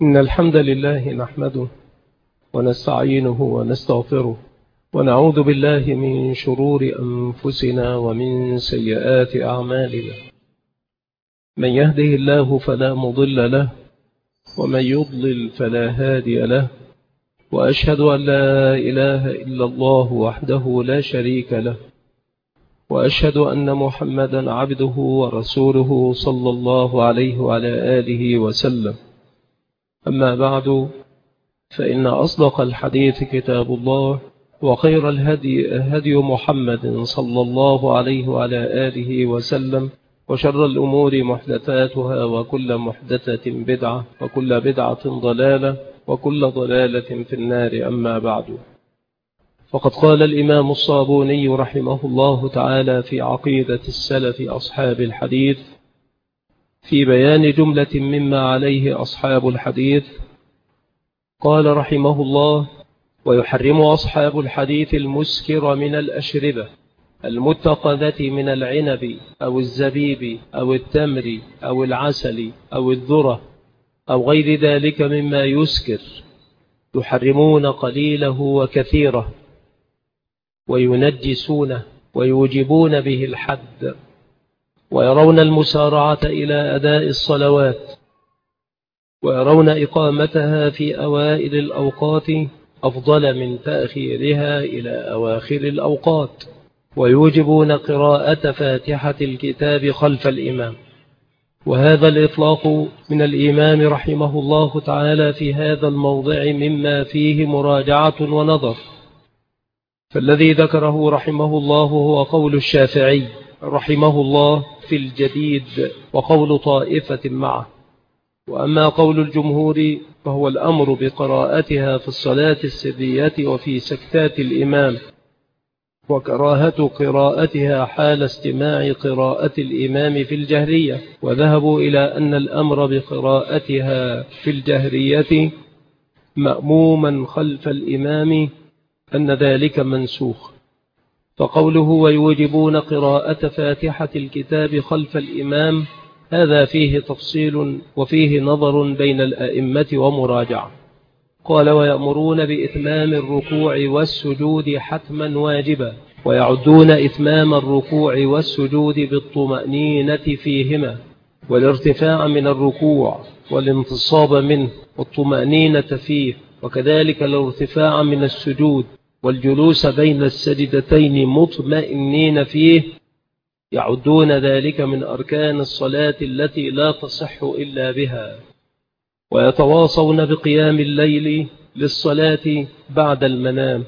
إن الحمد لله نحمده ونستعينه ونستغفره ونعوذ بالله من شرور أنفسنا ومن سيئات أعمالنا. من يهده الله فلا مضل له ومن يضلل فلا هادي له، وأشهد أن لا إله إلا الله وحده لا شريك له، وأشهد أن محمدا عبده ورسوله صلى الله عليه وعلى آله وسلم. أما بعد، فإن أصدق الحديث كتاب الله، وخير الهدي هدي محمد صلى الله عليه وعلى آله وسلم، وشر الأمور محدثاتها، وكل محدثة بدعة، وكل بدعة ضلالة، وكل ضلالة في النار. أما بعد، فقد قال الإمام الصابوني رحمه الله تعالى في عقيدة السلف أصحاب الحديث في بيان جملة مما عليه أصحاب الحديث، قال رحمه الله: ويحرم أصحاب الحديث المسكر من الأشربة المتخذة من العنب أو الزبيب أو التمر أو العسل أو الذرة أو غير ذلك مما يسكر، يحرمون قليله وكثيره، وينجسونه، ويوجبون به الحد، ويرون المسارعة إلى أداء الصلوات، ويرون إقامتها في أوائل الأوقات أفضل من تأخيرها إلى أواخر الأوقات، ويوجبون قراءة فاتحة الكتاب خلف الإمام. وهذا الإطلاق من الإمام رحمه الله تعالى في هذا الموضع مما فيه مراجعة ونظر، فالذي ذكره رحمه الله هو قول الشافعي رحمه الله في الجديد، وقول طائفة معه. وأما قول الجمهور فهو الأمر بقراءتها في الصلاة السرية وفي سكتات الإمام، وكراهة قراءتها حال استماع قراءة الإمام في الجهرية. وذهبوا إلى أن الأمر بقراءتها في الجهرية مأموما خلف الإمام أن ذلك منسوخ، فقوله ويوجبون قراءة فاتحة الكتاب خلف الإمام هذا فيه تفصيل وفيه نظر بين الأئمة ومراجعة. قال: ويأمرون بإتمام الركوع والسجود حتما واجبا، ويعدون إتمام الركوع والسجود بالطمأنينة فيهما، والارتفاع من الركوع والانتصاب منه والطمأنينة فيه، وكذلك الارتفاع من السجود والجلوس بين السجدتين مطمئنين فيه، يعدون ذلك من أركان الصلاة التي لا تصح إلا بها. ويتواصون بقيام الليل للصلاة بعد المنام،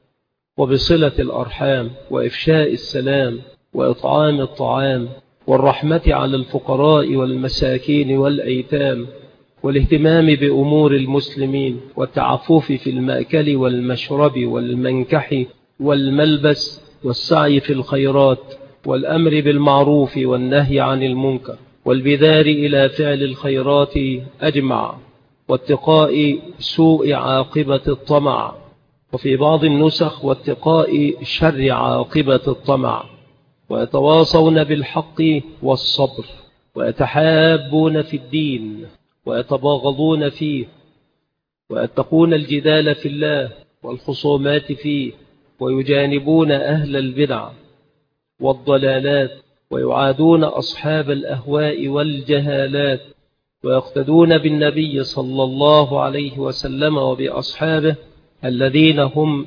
وبصلة الأرحام، وإفشاء السلام، وإطعام الطعام، والرحمة على الفقراء والمساكين والأيتام، والاهتمام بأمور المسلمين، والتعفف في المأكل والمشرب والمنكح والملبس، والسعي في الخيرات، والأمر بالمعروف والنهي عن المنكر، والبذار إلى فعل الخيرات أجمع، واتقاء سوء عاقبة الطمع، وفي بعض النسخ واتقاء شر عاقبة الطمع. ويتواصون بالحق والصبر، ويتحابون في الدين، ويتباغضون فيه، ويتقون الجدال في الله والخصومات فيه، ويجانبون أهل البدع والضلالات، ويعادون أصحاب الأهواء والجهالات، ويقتدون بالنبي صلى الله عليه وسلم وبأصحابه الذين هم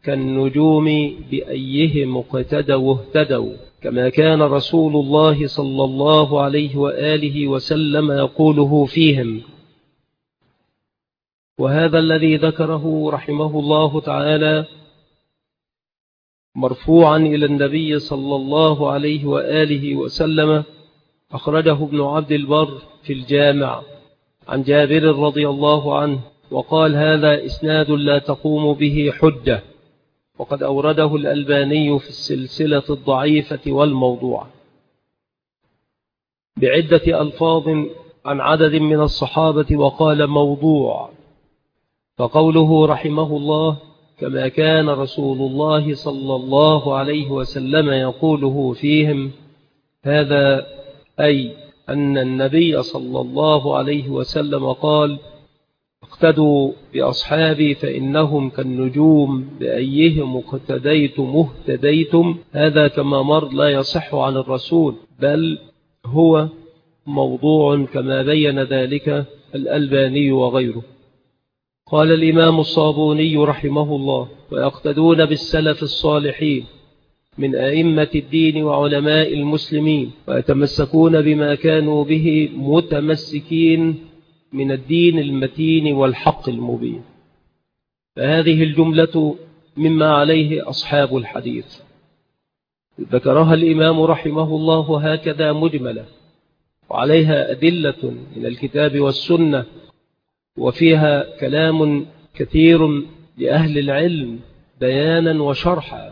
كالنجوم بأيهم اقتدوا اهتدوا، كما كان رسول الله صلى الله عليه وآله وسلم يقوله فيهم. وهذا الذي ذكره رحمه الله تعالى مرفوعا إلى النبي صلى الله عليه وآله وسلم أخرجه ابن عبد البر في الجامع عن جابر رضي الله عنه، وقال: هذا إسناد لا تقوم به حجة، وقد أورده الألباني في السلسلة الضعيفة والموضوع بعدة ألفاظ عن عدد من الصحابة، وقال موضوع. فقوله رحمه الله كما كان رسول الله صلى الله عليه وسلم يقوله فيهم، هذا أي أن النبي صلى الله عليه وسلم قال: اقتدوا بأصحابي فإنهم كالنجوم بأيهم اقتديتم اهتديتم. هذا كما مر لا يصح عن الرسول، بل هو موضوع كما بين ذلك الألباني وغيره. قال الإمام الصابوني رحمه الله: ويقتدون بالسلف الصالحين من أئمة الدين وعلماء المسلمين، ويتمسكون بما كانوا به متمسكين من الدين المتين والحق المبين. فهذه الجملة مما عليه أصحاب الحديث، ذكرها الإمام رحمه الله هكذا مجملة، وعليها أدلة من الكتاب والسنة، وفيها كلام كثير لأهل العلم بيانا وشرحا.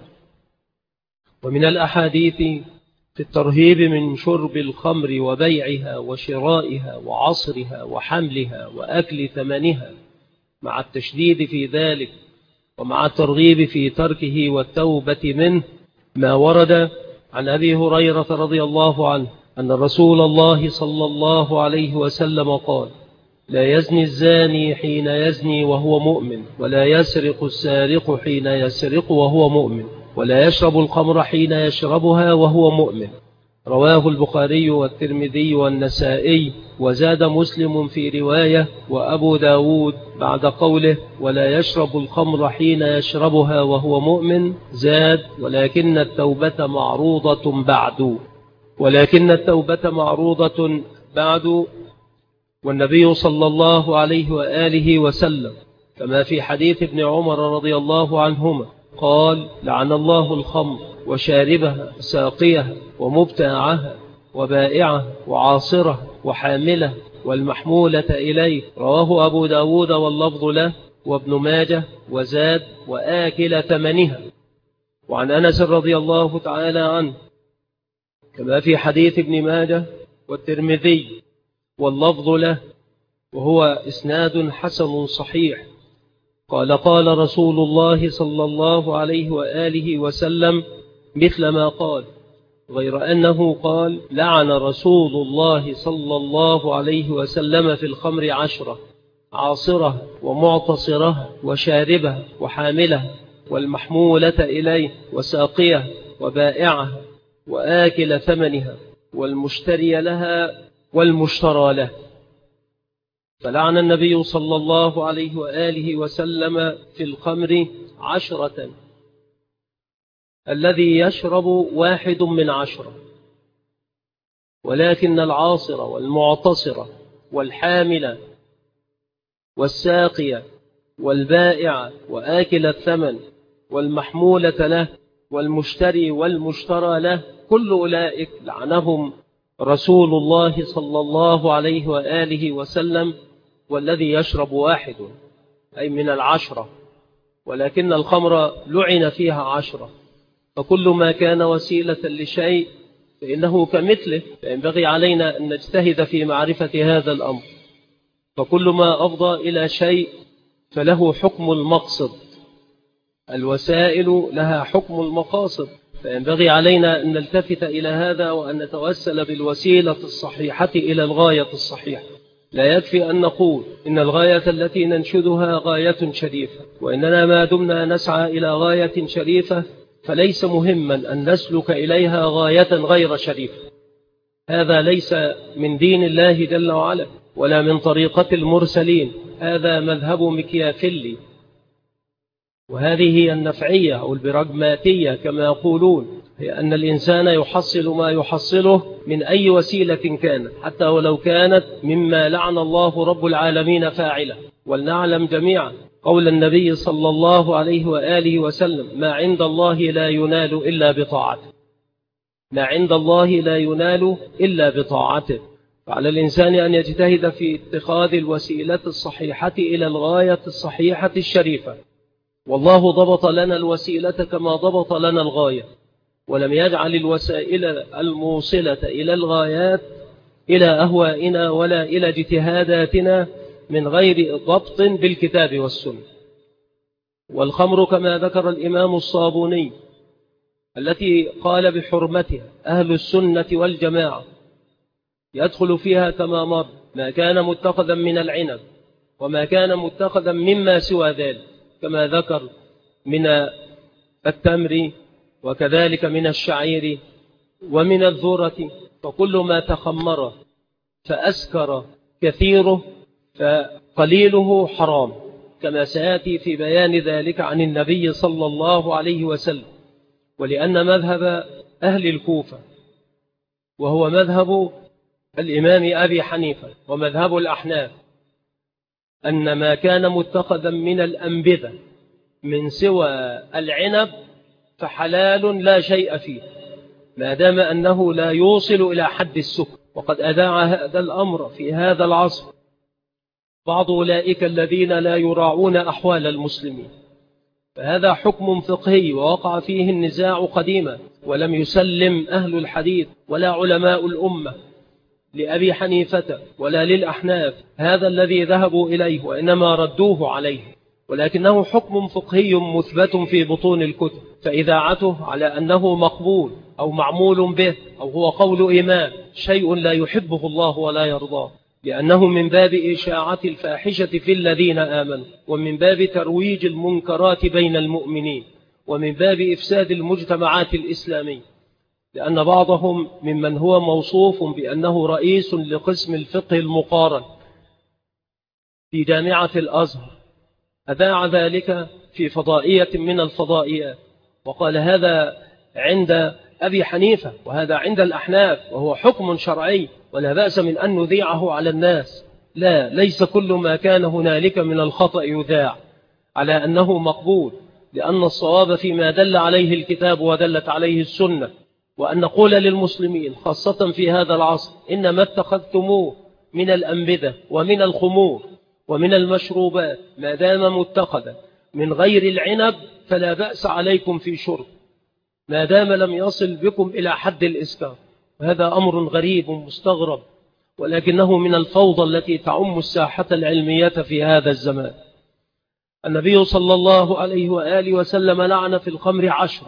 ومن الأحاديث في الترهيب من شرب الخمر وبيعها وشرائها وعصرها وحملها وأكل ثمنها، مع التشديد في ذلك ومع الترغيب في تركه والتوبة منه، ما ورد عن أبي هريرة رضي الله عنه أن رسول الله صلى الله عليه وسلم قال: لا يزني الزاني حين يزني وهو مؤمن، ولا يسرق السارق حين يسرق وهو مؤمن، ولا يشرب الخمر حين يشربها وهو مؤمن. رواه البخاري والترمذي والنسائي، وزاد مسلم في رواية وأبو داود بعد قوله ولا يشرب الخمر حين يشربها وهو مؤمن، زاد ولكن التوبة معروضة بعد. ولكن التوبة معروضة بعد. والنبي صلى الله عليه وآله وسلم كما في حديث ابن عمر رضي الله عنهما قال: لعن الله الخمر وشاربها ساقيها ومبتاعها وبائعها وعاصرها وحاملها والمحمولة إليه. رواه أبو داود واللفظ له وابن ماجه، وزاد وآكل ثمنها. وعن أنس رضي الله تعالى عنه كما في حديث ابن ماجه والترمذي واللفظ له، وهو إسناد حسن صحيح، قال: قال رسول الله صلى الله عليه وآله وسلم مثل ما قال، غير أنه قال: لعن رسول الله صلى الله عليه وسلم في الخمر 10: عاصرها ومعتصرها وشاربها وحاملها والمحمولة إليه وساقيها وبائعها وآكل ثمنها والمشتري لها والمشترى له. فلعن النبي صلى الله عليه وآله وسلم في الخمر 10: الذي يشرب 1 من 10، ولكن العاصر والمعتصر والحامل والساقية والبائع وآكل الثمن والمحمولة له والمشتري والمشترى له، كل أولئك لعنهم رسول الله صلى الله عليه وآله وسلم. والذي يشرب 1 أي من 10، ولكن الخمر لعن فيها 10، فكل ما كان وسيلة لشيء فإنه كمثله، فينبغي علينا أن نجتهد في معرفة هذا الأمر. فكل ما أفضى إلى شيء فله حكم المقصد، الوسائل لها حكم المقاصد، فينبغي علينا أن نلتفت إلى هذا وأن نتوسل بالوسيلة الصحيحة إلى الغاية الصحيحة. لا يكفي أن نقول إن الغاية التي ننشدها غاية شريفة، وإننا ما دمنا نسعى إلى غاية شريفة فليس مهما أن نسلك إليها غاية غير شريفة. هذا ليس من دين الله جل وعلا ولا من طريقة المرسلين، هذا مذهب مكيافيلي، وهذه هي النفعية أو البراغماتية كما يقولون، هي أن الإنسان يحصل ما يحصله من أي وسيلة كانت، حتى ولو كانت مما لعن الله رب العالمين فاعله. ولنعلم جميعا قول النبي صلى الله عليه وآله وسلم: ما عند الله لا ينال إلا بطاعته، ما عند الله لا ينال إلا بطاعته. فعلى الإنسان أن يجتهد في اتخاذ الوسيلة الصحيحة إلى الغاية الصحيحة الشريفة. والله ضبط لنا الوسيلة كما ضبط لنا الغاية، ولم يجعل الوسائل الموصلة إلى الغايات إلى أهوائنا ولا إلى اجتهاداتنا من غير ضبط بالكتاب والسنة. والخمر كما ذكر الإمام الصابوني التي قال بحرمتها أهل السنة والجماعة، يدخل فيها كما مر ما كان متخذا من العنب وما كان متخذا مما سوى ذلك كما ذكر من التمر وكذلك من الشعير ومن الذرة، فكل ما تخمر فأسكر كثيره فقليله حرام، كما سيأتي في بيان ذلك عن النبي صلى الله عليه وسلم. ولأن مذهب أهل الكوفة وهو مذهب الإمام أبي حنيفة ومذهب الأحناف أن ما كان متخذا من الأنبذة من سوى العنب فحلال لا شيء فيه ما دام أنه لا يوصل إلى حد السكر. وقد أذاع هذا الأمر في هذا العصر بعض أولئك الذين لا يراعون أحوال المسلمين، فهذا حكم فقهي ووقع فيه النزاع قديما، ولم يسلم أهل الحديث ولا علماء الأمة لأبي حنيفة ولا للأحناف هذا الذي ذهبوا إليه، وإنما ردوه عليه، ولكنه حكم فقهي مثبت في بطون الكتب، فإذاعته على أنه مقبول أو معمول به أو هو قول إمام شيء لا يحبه الله ولا يرضاه، لأنه من باب إشاعة الفاحشة في الذين آمنوا، ومن باب ترويج المنكرات بين المؤمنين، ومن باب إفساد المجتمعات الإسلامية، لأن بعضهم ممن هو موصوف بأنه رئيس لقسم الفقه المقارن في جامعة الأزهر أذاع ذلك في فضائية من الفضائيات وقال هذا عند أبي حنيفة وهذا عند الأحناف وهو حكم شرعي ولا بأس من أن نذيعه على الناس. لا، ليس كل ما كان هنالك من الخطأ يذاع على أنه مقبول، لأن الصواب فيما دل عليه الكتاب ودلت عليه السنة، وأن نقول للمسلمين خاصة في هذا العصر إنما اتخذتموه من الأنبذة ومن الخمور ومن المشروبات ما دام متخذا من غير العنب فلا بأس عليكم في شرب ما دام لم يصل بكم إلى حد الإسكار. هذا أمر غريب مستغرب، ولكنه من الفوضى التي تعم الساحة العلمية في هذا الزمان. النبي صلى الله عليه وآله وسلم لعن في الخمر 10،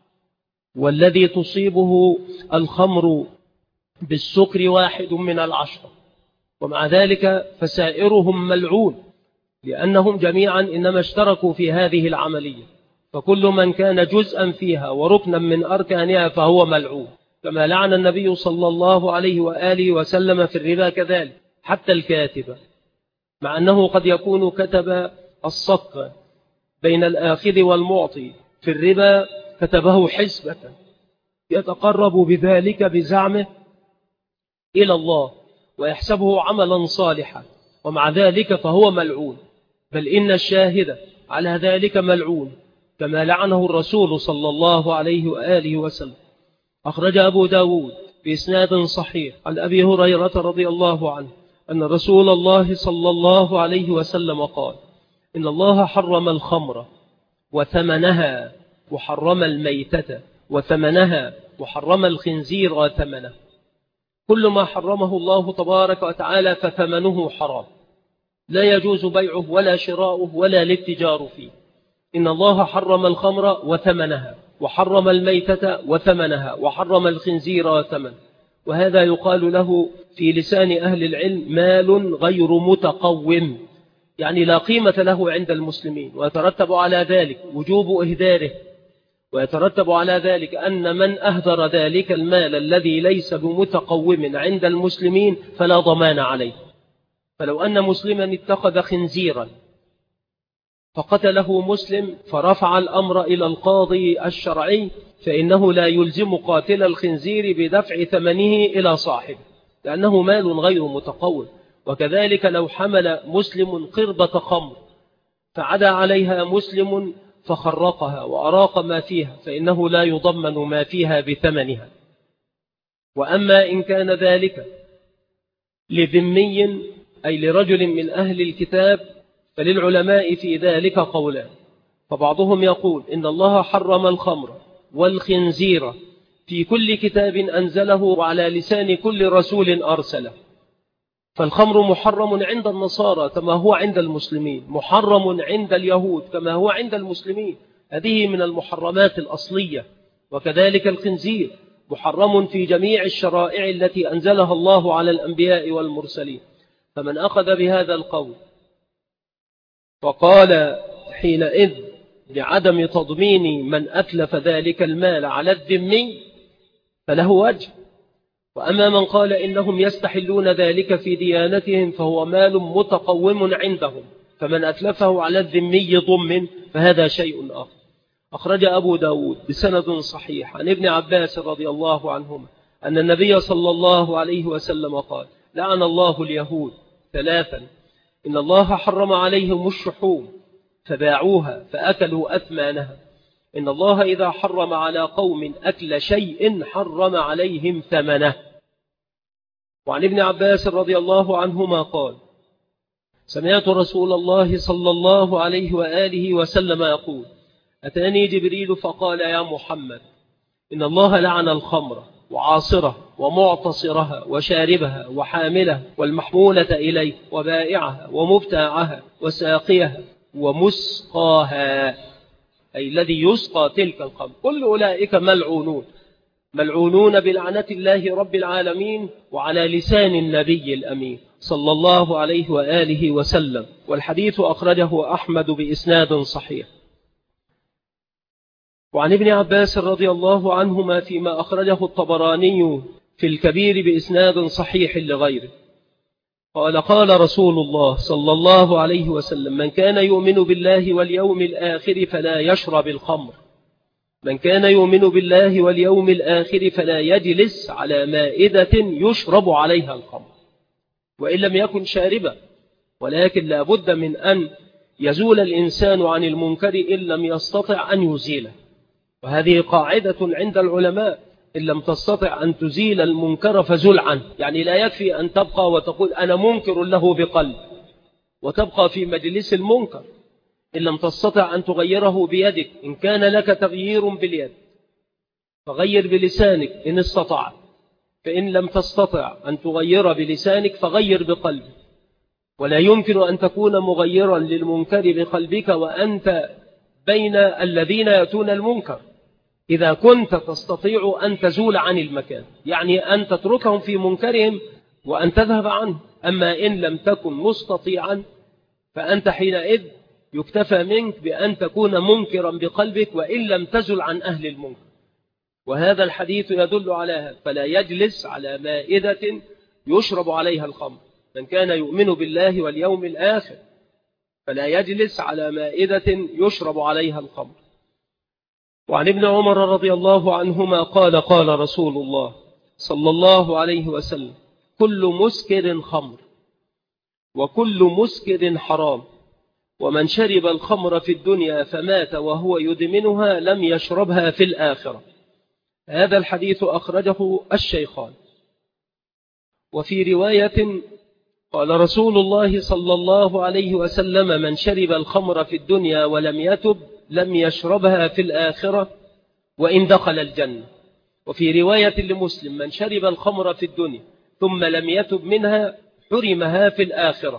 والذي تصيبه الخمر بالسكر 1 من 10، ومع ذلك فسائرهم ملعون لأنهم جميعا إنما اشتركوا في هذه العملية، فكل من كان جزءا فيها وركنا من أركانها فهو ملعون، كما لعن النبي صلى الله عليه وآله وسلم في الربا كذلك حتى الكاتب، مع أنه قد يكون كتب الصك بين الآخذ والمعطي في الربا، كتبه حسبة يتقرب بذلك بزعمه إلى الله ويحسبه عملا صالحا، ومع ذلك فهو ملعون، بل إن الشاهد على ذلك ملعون كما لعنه الرسول صلى الله عليه وآله وسلم. أخرج أبو داود بإسناد صحيح عن أبي هريرة رضي الله عنه أن رسول الله صلى الله عليه وسلم قال إن الله حرم الخمر وثمنها وحرم الميتة وثمنها وحرم الخنزير وثمنه، كل ما حرمه الله تبارك وتعالى فثمنه حرام، لا يجوز بيعه ولا شراؤه ولا الاتجار فيه. إن الله حرم الخمر وثمنها وحرم الميتة وثمنها وحرم الخنزير وثمنه، وهذا يقال له في لسان أهل العلم مال غير متقوم، يعني لا قيمة له عند المسلمين، ويترتب على ذلك وجوب إهداره، ويترتب على ذلك أن من أهدر ذلك المال الذي ليس بمتقوم عند المسلمين فلا ضمان عليه. فلو أن مسلما اتخذ خنزيرا فقتله مسلم فرفع الأمر إلى القاضي الشرعي، فإنه لا يلزم قاتل الخنزير بدفع ثمنه إلى صاحبه لأنه مال غير متقوم. وكذلك لو حمل مسلم قربة خمر فعدا عليها مسلم فخرقها وأراق ما فيها فإنه لا يضمن ما فيها بثمنها. وأما إن كان ذلك لذمي أي لرجل من أهل الكتاب فللعلماء في ذلك قولان، فبعضهم يقول إن الله حرم الخمر والخنزير في كل كتاب أنزله وعلى لسان كل رسول أرسله، فالخمر محرم عند النصارى كما هو عند المسلمين، محرم عند اليهود كما هو عند المسلمين، هذه من المحرمات الأصلية. وكذلك الخنزير محرم في جميع الشرائع التي أنزلها الله على الأنبياء والمرسلين. فمن أخذ بهذا القول وقال حينئذ بعدم تضمين من أتلف ذلك المال على الذمي فله وجه، وأما من قال إنهم يستحلون ذلك في ديانتهم فهو مال متقوم عندهم، فمن أتلفه على الذمي ضمن فهذا شيء آخر. أخرج أبو داود بسند صحيح عن ابن عباس رضي الله عنهما أن النبي صلى الله عليه وسلم قال: لعن الله اليهود ثلاثا: إن الله حرم عليهم الشحوم فباعوها فأكلوا أثمانها، إن الله إذا حرم على قوم أكل شيء حرم عليهم ثمنه. وعن ابن عباس رضي الله عنهما قال: سمعت رسول الله صلى الله عليه وآله وسلم يقول: أتاني جبريل فقال: يا محمد، إن الله لعن الخمر وعاصرها ومعتصرها وشاربها وحاملها والمحمولة إليه وبائعها ومبتاعها وساقيها ومسقاها، أي الذي يسقى تلك الخمر، كل أولئك ملعونون بلعنة الله رب العالمين وعلى لسان النبي الأمين صلى الله عليه وآله وسلم. والحديث أخرجه أحمد بإسناد صحيح. وعن ابن عباس رضي الله عنهما فيما أخرجه الطبراني في الكبير بإسناد صحيح لغيره قال: قال رسول الله صلى الله عليه وسلم: من كان يؤمن بالله واليوم الآخر فلا يشرب الخمر، من كان يؤمن بالله واليوم الآخر فلا يجلس على مائدة يشرب عليها الخمر، وإن لم يكن شاربا، ولكن لا بد من أن يزول الإنسان عن المنكر إن لم يستطع أن يزيله. وهذه قاعدة عند العلماء: إن لم تستطع أن تزيل المنكر فزل عنه. يعني لا يكفي أن تبقى وتقول أنا منكر له بقلب وتبقى في مجلس المنكر، إن لم تستطع أن تغيره بيدك، إن كان لك تغيير باليد فغير بلسانك إن استطعت، فإن لم تستطع أن تغير بلسانك فغير بقلبك. ولا يمكن أن تكون مغيرا للمنكر بقلبك وأنت بين الذين يأتون المنكر، إذا كنت تستطيع أن تزول عن المكان، يعني أن تتركهم في منكرهم وأن تذهب عنه. أما إن لم تكن مستطيعا فأنت حينئذ يكتفى منك بأن تكون منكرا بقلبك وإن لم تزل عن أهل المنكر. وهذا الحديث يدل على هذا: فلا يجلس على مائدة يشرب عليها الخمر، من كان يؤمن بالله واليوم الآخر فلا يجلس على مائدة يشرب عليها الخمر. وعن ابن عمر رضي الله عنهما قال: قال رسول الله صلى الله عليه وسلم: كل مسكر خمر وكل مسكر حرام، ومن شرب الخمر في الدنيا فمات وهو يدمنها لم يشربها في الآخرة. هذا الحديث أخرجه الشيخان. وفي رواية قال رسول الله صلى الله عليه وسلم: من شرب الخمر في الدنيا ولم يتب لم يشربها في الآخرة وإن دخل الجنة. وفي رواية لمسلم: من شرب الخمر في الدنيا ثم لم يتب منها حرمها في الآخرة.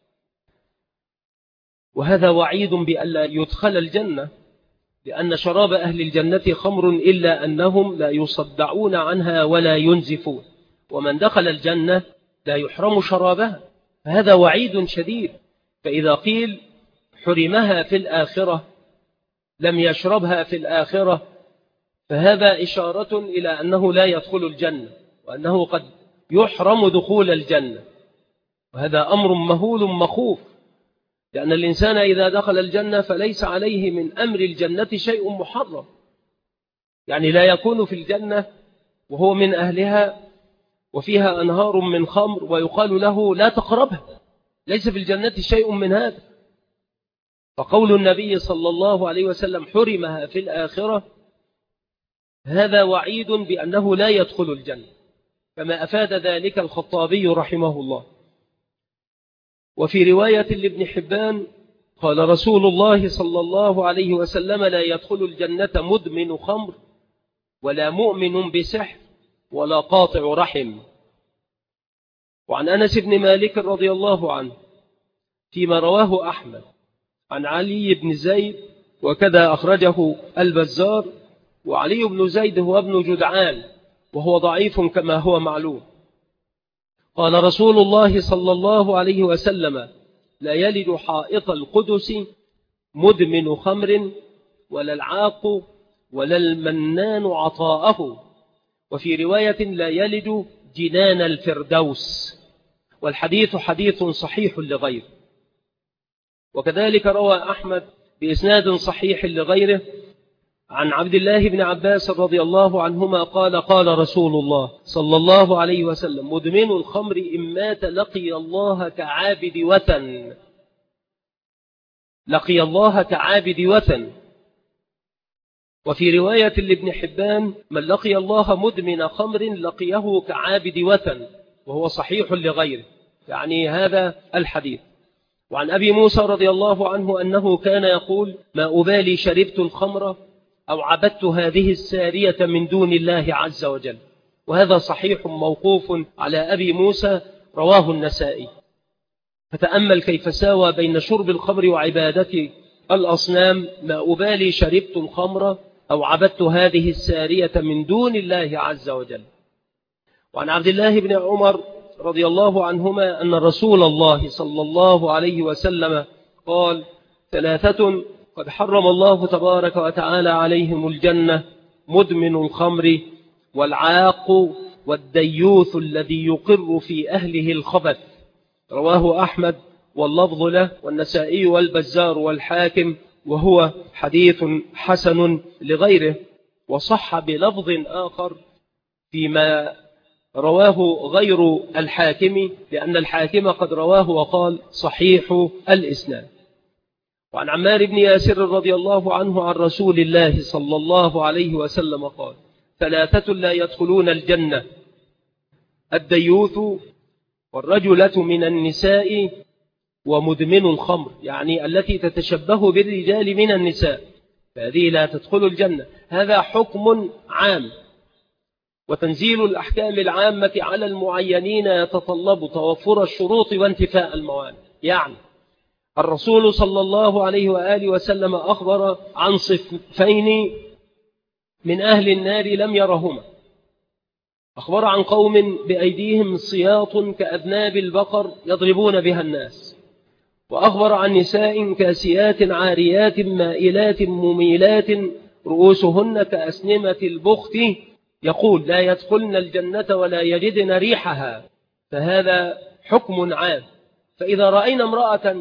وهذا وعيد بألا يدخل الجنة، لأن شراب أهل الجنة خمر إلا أنهم لا يصدعون عنها ولا ينزفون، ومن دخل الجنة لا يحرم شرابها، فهذا وعيد شديد. فإذا قيل حرمها في الآخرة لم يشربها في الآخرة فهذا إشارة إلى أنه لا يدخل الجنة، وأنه قد يحرم دخول الجنة، وهذا أمر مهول مخوف، لأن الإنسان إذا دخل الجنة فليس عليه من أمر الجنة شيء محرم، يعني لا يكون في الجنة وهو من أهلها وفيها أنهار من خمر ويقال له لا تقربها، ليس في الجنة شيء من هذا. فقول النبي صلى الله عليه وسلم حرمها في الآخرة هذا وعيد بأنه لا يدخل الجنة، كما أفاد ذلك الخطابي رحمه الله. وفي رواية لابن حبان قال رسول الله صلى الله عليه وسلم: لا يدخل الجنة مدمن خمر ولا مؤمن بسحر ولا قاطع رحم. وعن أنس بن مالك رضي الله عنه فيما رواه أحمد عن علي بن زيد، وكذا أخرجه البزار، وعلي بن زيد هو ابن جدعان وهو ضعيف كما هو معلوم. قال رسول الله صلى الله عليه وسلم: لا يلد حائط القدس مدمن خمر ولا العاق ولا المنان عطاءه. وفي رواية لا يلد جنان الفردوس. والحديث حديث صحيح لغيره. وكذلك روى أحمد بإسناد صحيح لغيره عن عبد الله بن عباس رضي الله عنهما قال قال رسول الله صلى الله عليه وسلم مدمن الخمر إن مات لقي الله كعابد وثن. لقي الله كعابد وثن. وفي رواية لابن حبان من لقي الله مدمن خمر لقيه كعابد وثن، وهو صحيح لغيره، يعني هذا الحديث. وعن أبي موسى رضي الله عنه أنه كان يقول ما أبالي شربت الخمر أو عبدت هذه السارية من دون الله عز وجل. وهذا صحيح موقوف على أبي موسى رواه النسائي. فتأمل كيف ساوى بين شرب الخمر وعبادة الأصنام. ما أبالي شربت الخمر أو عبدت هذه السارية من دون الله عز وجل. وعن عبد الله بن عمر رضي الله عنهما أن رسول الله صلى الله عليه وسلم قال ثلاثة قد حرم الله تبارك وتعالى عليهم الجنة مدمن الخمر والعاق والديوث الذي يقر في أهله الخبث. رواه أحمد واللفظ له والنسائي والبزار والحاكم، وهو حديث حسن لغيره. وصح بلفظ آخر فيما رواه غير الحاكم، لأن الحاكم قد رواه وقال صحيح الإسناد. وعن عمار بن ياسر رضي الله عنه عن رسول الله صلى الله عليه وسلم قال ثلاثة لا يدخلون الجنة الديوث والرجلة من النساء ومدمن الخمر، يعني التي تتشبه بالرجال من النساء، فهذه لا تدخل الجنة. هذا حكم عام، وتنزيل الأحكام العامة على المعينين يتطلب توفر الشروط وانتفاء الموانع. يعني الرسول صلى الله عليه وآله وسلم أخبر عن صنفين من أهل النار لم يرهما. أخبر عن قوم بأيديهم صياط كأذناب البقر يضربون بها الناس. وأخبر عن نساء كاسيات عاريات مائلات مميلات رؤوسهن كأسنمة البخت يقول لا يدخلن الجنة ولا يجدن ريحها. فهذا حكم عام. فإذا رأينا امرأة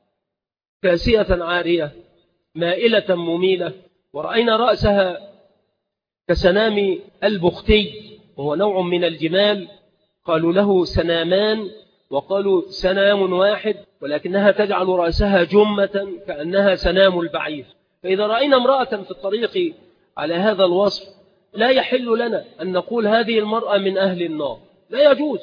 كاسية عارية مائلة مميلة ورأينا رأسها كسنام البختي وهو نوع من الجمال، قالوا له سنامان وقالوا سنام واحد، ولكنها تجعل رأسها جمة كأنها سنام البعير. فإذا رأينا امرأة في الطريق على هذا الوصف لا يحل لنا أن نقول هذه المرأة من أهل النار، لا يجوز،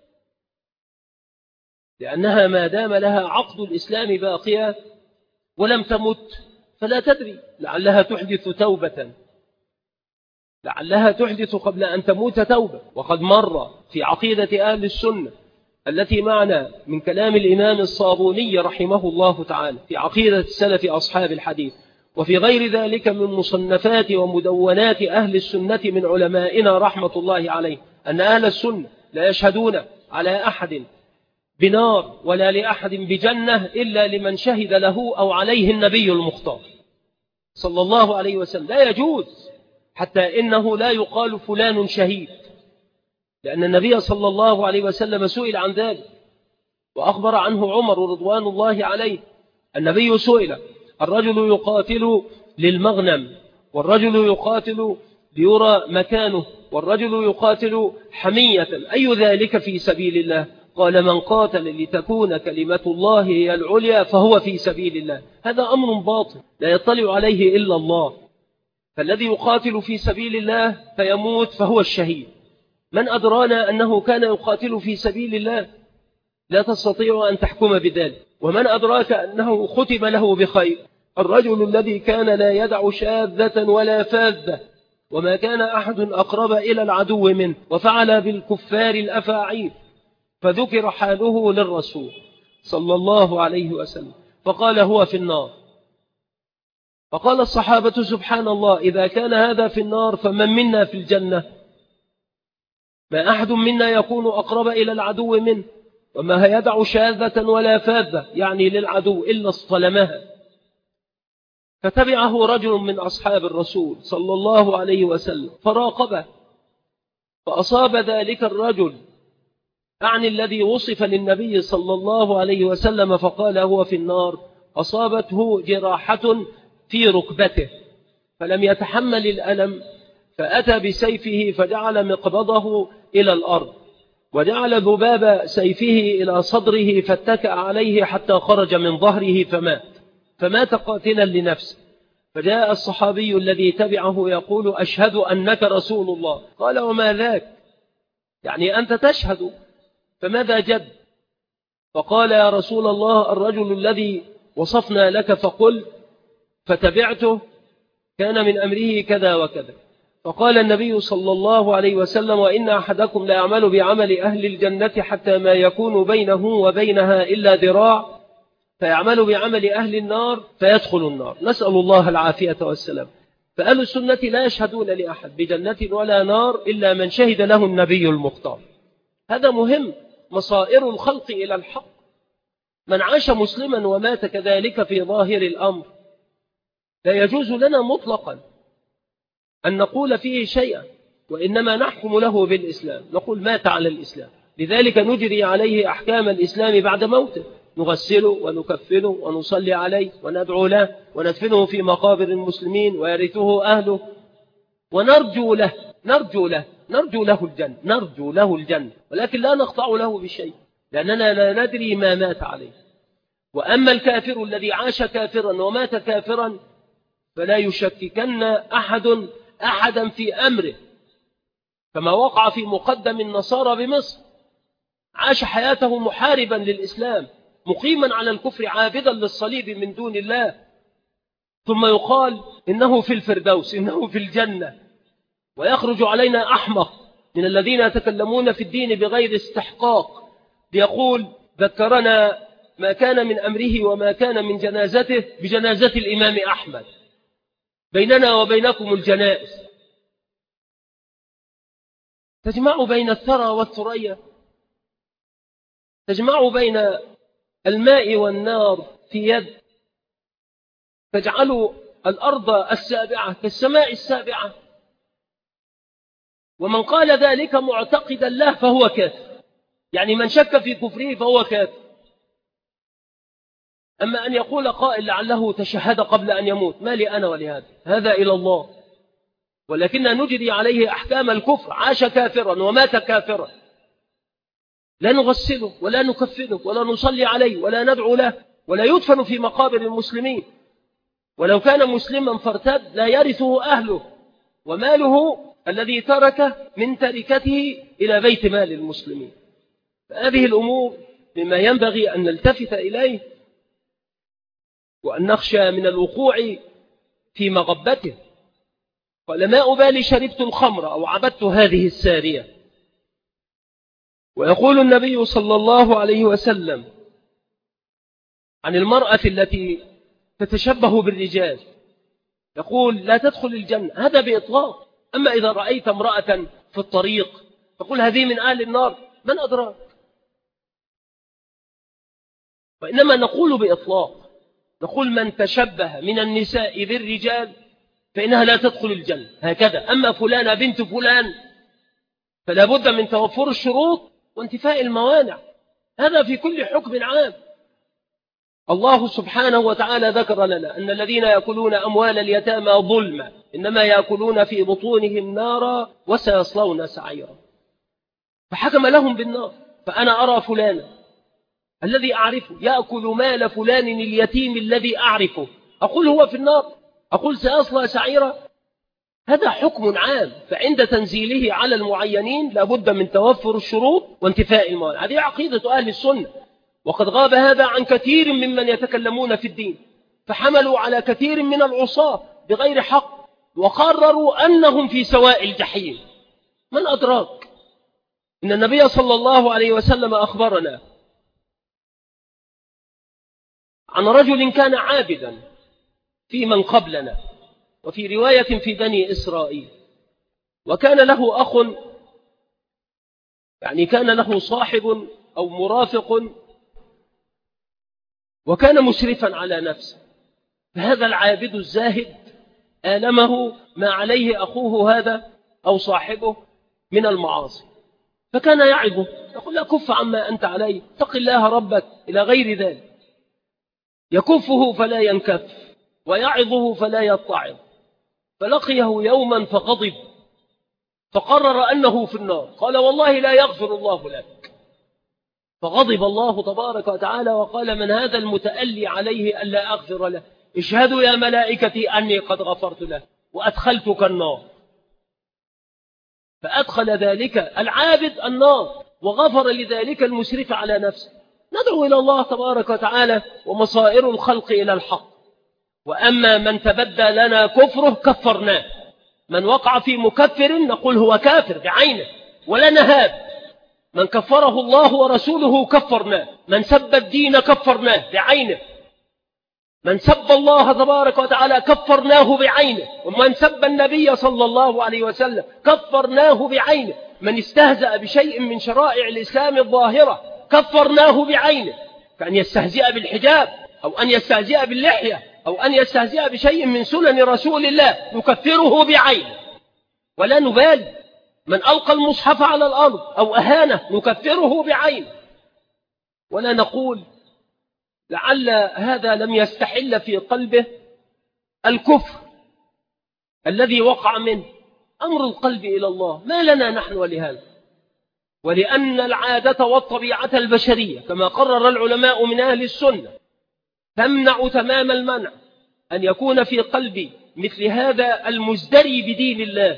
لأنها ما دام لها عقد الإسلام باقية ولم تمت فلا تدري، لعلها تحدث توبة، لعلها تحدث قبل أن تموت توبة. وقد مر في عقيدة أهل السنة التي معنا من كلام الإمام الصابوني رحمه الله تعالى في عقيدة السلف أصحاب الحديث، وفي غير ذلك من مصنفات ومدونات أهل السنة من علمائنا رحمة الله عليه، أن أهل السنة لا يشهدون على أحد بنار ولا لأحد بجنة إلا لمن شهد له أو عليه النبي المختار صلى الله عليه وسلم. لا يجوز، حتى إنه لا يقال فلان شهيد، لأن النبي صلى الله عليه وسلم سئل عن ذلك وأخبر عنه عمر رضوان الله عليه. النبي سئل الرجل يقاتل للمغنم، والرجل يقاتل ليرى مكانه، والرجل يقاتل حمية، أي ذلك في سبيل الله؟ قال من قاتل لتكون كلمة الله هي العليا فهو في سبيل الله. هذا أمر باطل لا يطلع عليه إلا الله. فالذي يقاتل في سبيل الله فيموت فهو الشهيد. من أدرانا أنه كان يقاتل في سبيل الله؟ لا تستطيع أن تحكم بذلك. ومن أدراك أنه ختم له بخير؟ الرجل الذي كان لا يدع شاذة ولا فاذة، وما كان أحد أقرب إلى العدو منه، وفعل بالكفار الأفاعيل، فذكر حاله للرسول صلى الله عليه وسلم فقال هو في النار. فقال الصحابة سبحان الله، إذا كان هذا في النار فمن منا في الجنة؟ ما أحد منا يكون أقرب إلى العدو منه. وما يدع شاذة ولا فاذة يعني للعدو إلا اصطلمها. فتبعه رجل من أصحاب الرسول صلى الله عليه وسلم فراقبه، فأصاب ذلك الرجل أعني الذي وصف للنبي صلى الله عليه وسلم فقال هو في النار، أصابته جراحة في ركبته فلم يتحمل الألم، فأتى بسيفه فجعل مقبضه إلى الأرض، وجعل ذباب سيفه إلى صدره فاتكأ عليه حتى خرج من ظهره فمات قاتلا لنفسه. فجاء الصحابي الذي تبعه يقول أشهد أنك رسول الله. قال وما ذاك؟ يعني أنت تشهد، فماذا جد؟ فقال يا رسول الله الرجل الذي وصفنا لك فقل فتبعته كان من أمره كذا وكذا. فقال النبي صلى الله عليه وسلم وإن أحدكم لا يعمل بعمل أهل الجنة حتى ما يكون بينه وبينها إلا ذراع فيعمل بعمل أهل النار فيدخل النار، نسأل الله العافية والسلام. فأهل السنة لا يشهدون لأحد بجنة ولا نار إلا من شهد له النبي المختار. هذا مهم، مصائر الخلق إلى الحق. من عاش مسلما ومات كذلك في ظاهر الأمر لا يجوز لنا مطلقا أن نقول فيه شيئا، وإنما نحكم له بالإسلام، نقول مات على الإسلام، لذلك نجري عليه أحكام الإسلام بعد موته، نغسله ونكفله ونصلي عليه وندعو له وندفنه في مقابر المسلمين ويرثه أهله ونرجو له الجنة، ولكن لا نخضع له بشيء لأننا لا ندري ما مات عليه. وأما الكافر الذي عاش كافرا ومات كافرا فلا يشككن أحدا في أمره، كما وقع في مقدم النصارى بمصر، عاش حياته محاربا للإسلام مقيما على الكفر عابدا للصليب من دون الله، ثم يقال إنه في الفردوس، إنه في الجنة، ويخرج علينا أحمق من الذين يتكلمون في الدين بغير استحقاق ليقول ذكرنا ما كان من أمره وما كان من جنازته بجنازة الإمام أحمد، بيننا وبينكم الجنائز، تجمع بين الثرى والثريا، تجمع بين الماء والنار في يد، تجعل الأرض السابعة كالسماء السابعة. ومن قال ذلك معتقدا له فهو كافر، يعني من شك في كفره فهو كافر. أما أن يقول قائل لعله تشهد قبل أن يموت، ما لي أنا ولهذا، هذا إلى الله، ولكن نجري عليه أحكام الكفر، عاش كافرا ومات كافرا، لا نغسله ولا نكفنه ولا نصلي عليه ولا ندعو له ولا يدفن في مقابر المسلمين، ولو كان مسلما فارتد لا يرثه أهله وماله الذي تركه من تركته إلى بيت مال المسلمين. فهذه الأمور مما ينبغي أن نلتفت إليه وأن نخشى من الوقوع في مغبته. قال ما أبالي شربت الخمر أو عبدت هذه السارية. ويقول النبي صلى الله عليه وسلم عن المرأة التي تتشبه بالرجال، يقول لا تدخل الجنة، هذا بإطلاق. أما إذا رأيت امرأة في الطريق تقول هذه من أهل النار، من أدراك؟ وإنما نقول بإطلاق، نقول من تشبه من النساء بالرجال فإنها لا تدخل الجنة هكذا. أما فلانة بنت فلان فلا بد من توفر الشروط وانتفاء الموانع، هذا في كل حكم عام. الله سبحانه وتعالى ذكر لنا أن الذين يأكلون أموال اليتامى ظلما إنما يأكلون في بطونهم نارا وسيصلون سعيرا، فحكم لهم بالنار. فأنا أرى فلانا الذي أعرفه يأكل مال فلان اليتيم الذي أعرفه، أقول هو في النار، أقول سيصلى سعيرا، هذا حكم عام. فعند تنزيله على المعينين لابد من توفر الشروط وانتفاء الموانع. هذه عقيدة أهل السنة، وقد غاب هذا عن كثير ممن يتكلمون في الدين، فحملوا على كثير من العصاة بغير حق وقرروا أنهم في سواء الجحيم. من أدراك؟ إن النبي صلى الله عليه وسلم أخبرنا عن رجل كان عابدا في من قبلنا، وفي رواية في بني إسرائيل، وكان له أخ، يعني كان له صاحب أو مرافق وكان مسرفا على نفسه، فهذا العابد الزاهد آلمه ما عليه أخوه هذا أو صاحبه من المعاصي، فكان يعظه يقول لا كف عما أنت عليه، اتق الله ربك إلى غير ذلك، يكفه فلا ينكف ويعظه فلا يتعظ. فلقيه يوما فغضب فقرر أنه في النار، قال والله لا يغفر الله لك. فغضب الله تبارك وتعالى وقال من هذا المتألي عليه ألا أغفر له؟ اشهدوا يا ملائكتي أني قد غفرت له وأدخلتك النار. فأدخل ذلك العابد النار وغفر لذلك المسرف على نفسه. ندعو إلى الله تبارك وتعالى ومصائر الخلق إلى الحق. وأما من تبدى لنا كفره كفرناه، من وقع في مكفر نقول هو كافر بعينه ولا نهاب، من كفره الله ورسوله كفرناه، من سب الدين كفرناه بعينه، من سب الله تبارك وتعالى كفرناه بعينه، ومن سب النبي صلى الله عليه وسلم كفرناه بعينه، من استهزأ بشيء من شرائع الإسلام الظاهرة كفرناه بعينه، كأن يستهزئ بالحجاب أو أن يستهزئ باللحية أو أن يستهزئ بشيء من سنن رسول الله نكفره بعينه ولا نبالي. من ألقى المصحف على الأرض أو أهانه نكفره بعينه ولا نقول لعل هذا لم يستحل في قلبه الكفر الذي وقع منه. أمر القلب إلى الله ما لنا نحن ولهذا، ولأن العادة والطبيعة البشرية كما قرر العلماء من أهل السنة تمنع تمام المنع أن يكون في قلب مثل هذا المزدري بدين الله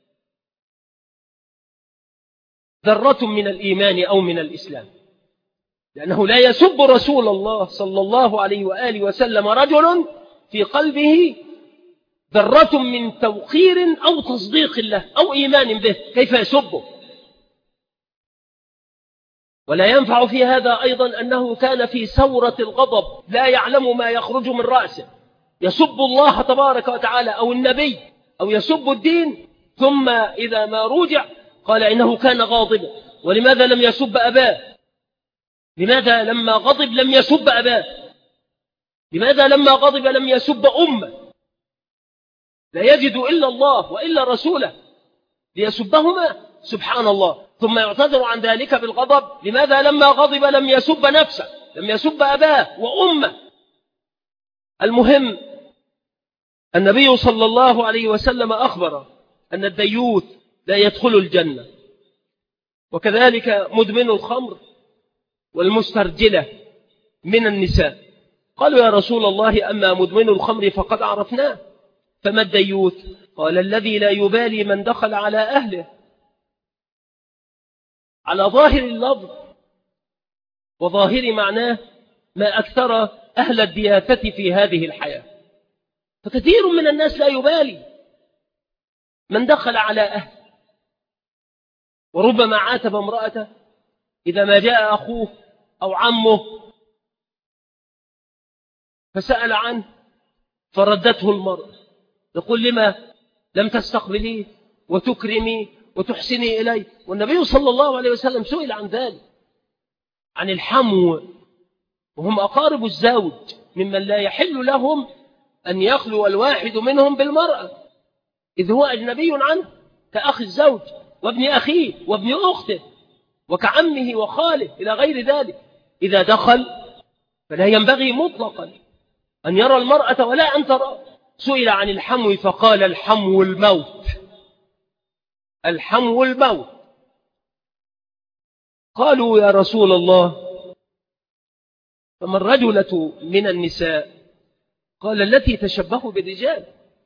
ذرة من الإيمان أو من الإسلام، لأنه لا يسب رسول الله صلى الله عليه وآله وسلم رجل في قلبه ذرة من توقير أو تصديق له أو إيمان به، كيف يسبه؟ ولا ينفع في هذا أيضا أنه كان في ثورة الغضب لا يعلم ما يخرج من رأسه، يسب الله تبارك وتعالى أو النبي أو يسب الدين، ثم إذا ما رجع قال إنه كان غاضبا. ولماذا لم يسب أباه؟ لماذا لما غضب لم يسب أباه؟ لماذا لما غضب لم يسب أمه؟ لا يجد إلا الله وإلا رسوله ليسبهما، سبحان الله، ثم يعتذر عن ذلك بالغضب. لماذا لما غضب لم يسب نفسه، لم يسب أباه وأمه؟ المهم النبي صلى الله عليه وسلم أخبر أن الديوث لا يدخل الجنة، وكذلك مدمن الخمر والمسترجلة من النساء. قالوا يا رسول الله أما مدمن الخمر فقد عرفناه، فما الديوث؟ قال الذي لا يبالي من دخل على أهله. على ظاهر اللفظ وظاهر معناه ما أكثر أهل الدياثة في هذه الحياة، فكثير من الناس لا يبالي من دخل على أهله، وربما عاتب امرأته إذا ما جاء أخوه أو عمه فسأل عنه فردته المرأة، يقول لما لم تستقبليه وتكرمي وتحسني إليه؟ والنبي صلى الله عليه وسلم سئل عن ذلك، عن الحمو، وهم أقارب الزوج ممن لا يحل لهم أن يخلو الواحد منهم بالمرأة إذ هو أجنبي عنه، كأخ الزوج وابن أخيه وابن أخته وكعمه وخاله إلى غير ذلك. إذا دخل فلا ينبغي مطلقا أن يرى المرأة ولا أن ترى. سئل عن الحمو فقال الحمو الموت، الحمو الموت. قالوا يا رسول الله فما الرجلة من النساء؟ قال التي تشبه بالرجال.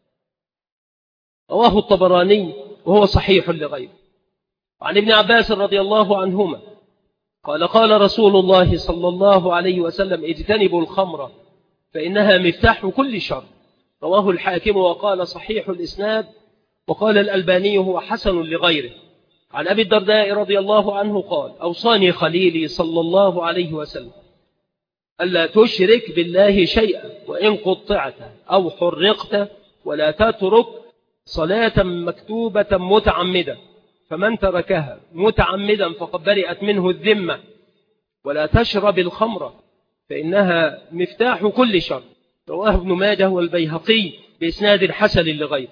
رواه الطبراني وهو صحيح لغيره. وعن ابن عباس رضي الله عنهما قال قال رسول الله صلى الله عليه وسلم اجتنبوا الخمر فإنها مفتاح كل شر. رواه الحاكم وقال صحيح الإسناد، وقال الألباني هو حسن لغيره. عن أبي الدرداء رضي الله عنه قال أوصاني خليلي صلى الله عليه وسلم ألا تشرك بالله شيئا وإن قطعت أو حرقت، ولا تترك صلاة مكتوبة متعمدا، فمن تركها متعمدا فقد برئت منه الذمة، ولا تشرب الخمر فإنها مفتاح كل شر. رواه ابن ماجه والبيهقي بإسناد حسن لغيره.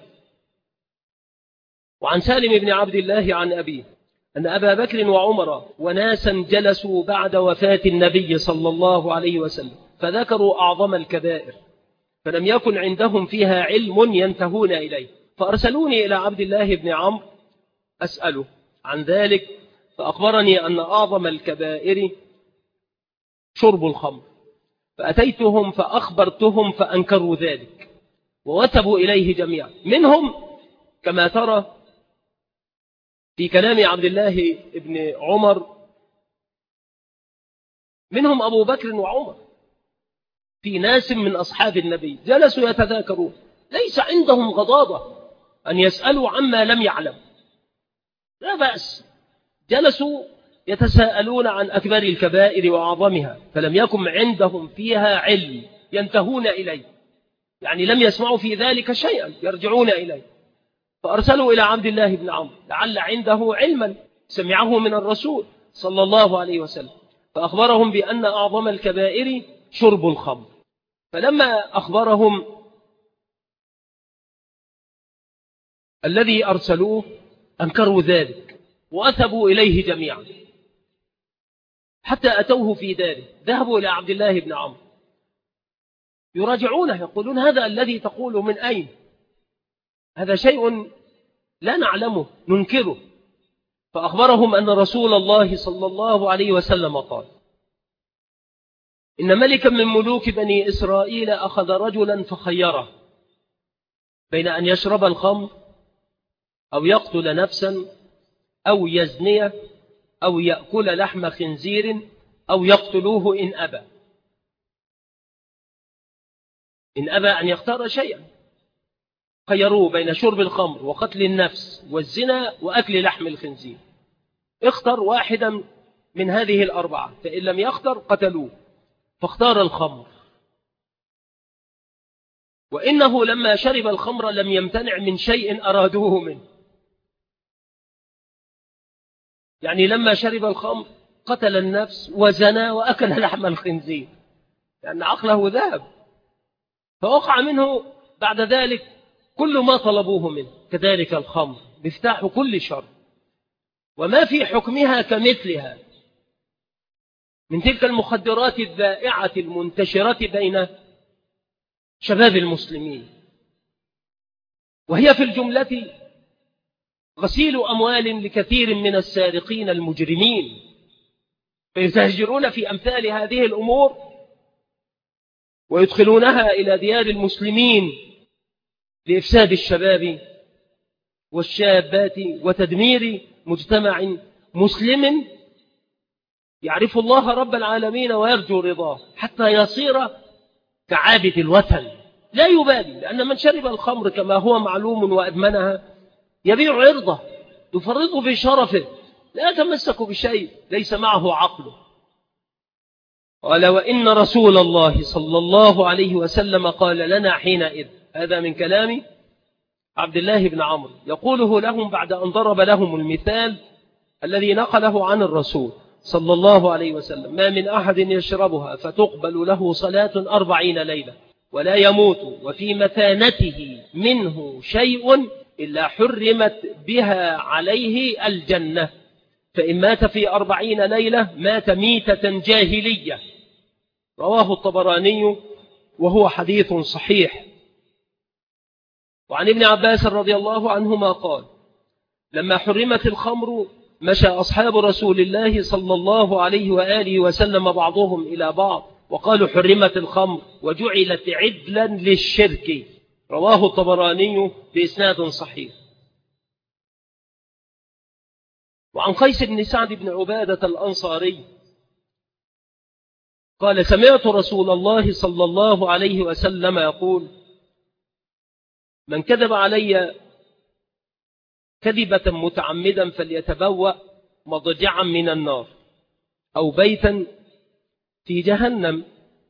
وعن سالم بن عبد الله عن أبيه أن أبا بكر وعمر وناسا جلسوا بعد وفاة النبي صلى الله عليه وسلم فذكروا أعظم الكبائر فلم يكن عندهم فيها علم ينتهون إليه، فأرسلوني إلى عبد الله بن عمرو أسأله عن ذلك، فأخبرني أن أعظم الكبائر شرب الخمر، فأتيتهم فأخبرتهم فأنكروا ذلك ووثبوا إليه جميعا. منهم كما ترى في كلام عبد الله بن عمر، منهم أبو بكر وعمر، في ناس من أصحاب النبي جلسوا يتذاكرون، ليس عندهم غضاضة أن يسألوا عما لم يعلم، لا بأس، جلسوا يتساءلون عن أكبر الكبائر وأعظمها، فلم يكن عندهم فيها علم ينتهون إليه، يعني لم يسمعوا في ذلك شيئا يرجعون إليه. فأرسلوا إلى عبد الله بن عمرو لعل عنده علما سمعه من الرسول صلى الله عليه وسلم، فأخبرهم بأن أعظم الكبائر شرب الخمر. فلما أخبرهم الذي أرسلوه أنكروا ذلك وأثبوا إليه جميعا، حتى أتوه في داره، ذهبوا إلى عبد الله بن عمرو يراجعونه، يقولون هذا الذي تقول من أين؟ هذا شيء لا نعلمه ننكره. فأخبرهم أن رسول الله صلى الله عليه وسلم قال: إن ملكا من ملوك بني إسرائيل أخذ رجلا فخيره بين أن يشرب الخمر أو يقتل نفسا أو يزني أو يأكل لحم خنزير أو يقتلوه إن أبى. إن أبى أن يختار شيئا، خيروه بين شرب الخمر وقتل النفس والزنا وأكل لحم الخنزير، اختر واحدا من هذه الأربعة، فإن لم يختر قتلوه، فاختار الخمر. وإنه لما شرب الخمر لم يمتنع من شيء أرادوه منه، يعني لما شرب الخمر قتل النفس وزنا وأكل لحم الخنزير، لأن عقله ذهب، فوقع منه بعد ذلك كل ما طلبوه منه. كذلك الخمر مفتاح كل شر، وما في حكمها كمثلها من تلك المخدرات الذائعة المنتشرة بين شباب المسلمين، وهي في الجملة غسيل أموال لكثير من السارقين المجرمين، فيتهجرون في أمثال هذه الأمور ويدخلونها إلى ديار المسلمين لإفساد الشباب والشابات وتدمير مجتمع مسلم يعرف الله رب العالمين ويرجو رضاه، حتى يصير كعابد الوثن لا يبالي، لأن من شرب الخمر كما هو معلوم وأدمنها يبيع عرضه، يفرطه في شرفه، لا يتمسك بشيء ليس معه عقله. قال: وإن رسول الله صلى الله عليه وسلم قال لنا حينئذ، هذا من كلام عبد الله بن عمرو يقوله لهم بعد أن ضرب لهم المثال الذي نقله عن الرسول صلى الله عليه وسلم: ما من أحد يشربها فتقبل له صلاة 40 ليلة ولا يموت وفي مثانته منه شيء إلا حرمت بها عليه الجنة، فإن مات في 40 ليلة مات ميتة جاهلية. رواه الطبراني وهو حديث صحيح. وعن ابن عباس رضي الله عنهما قال: لما حرمت الخمر مشى أصحاب رسول الله صلى الله عليه وآله وسلم بعضهم إلى بعض وقالوا: حرمت الخمر وجعلت عدلا للشرك. رواه الطبراني بإسناد صحيح. وعن قيس بن سعد بن عبادة الأنصاري قال: سمعت رسول الله صلى الله عليه وسلم يقول: من كذب علي كذبة متعمدا فليتبوأ مضجعا من النار أو بيتا في جهنم.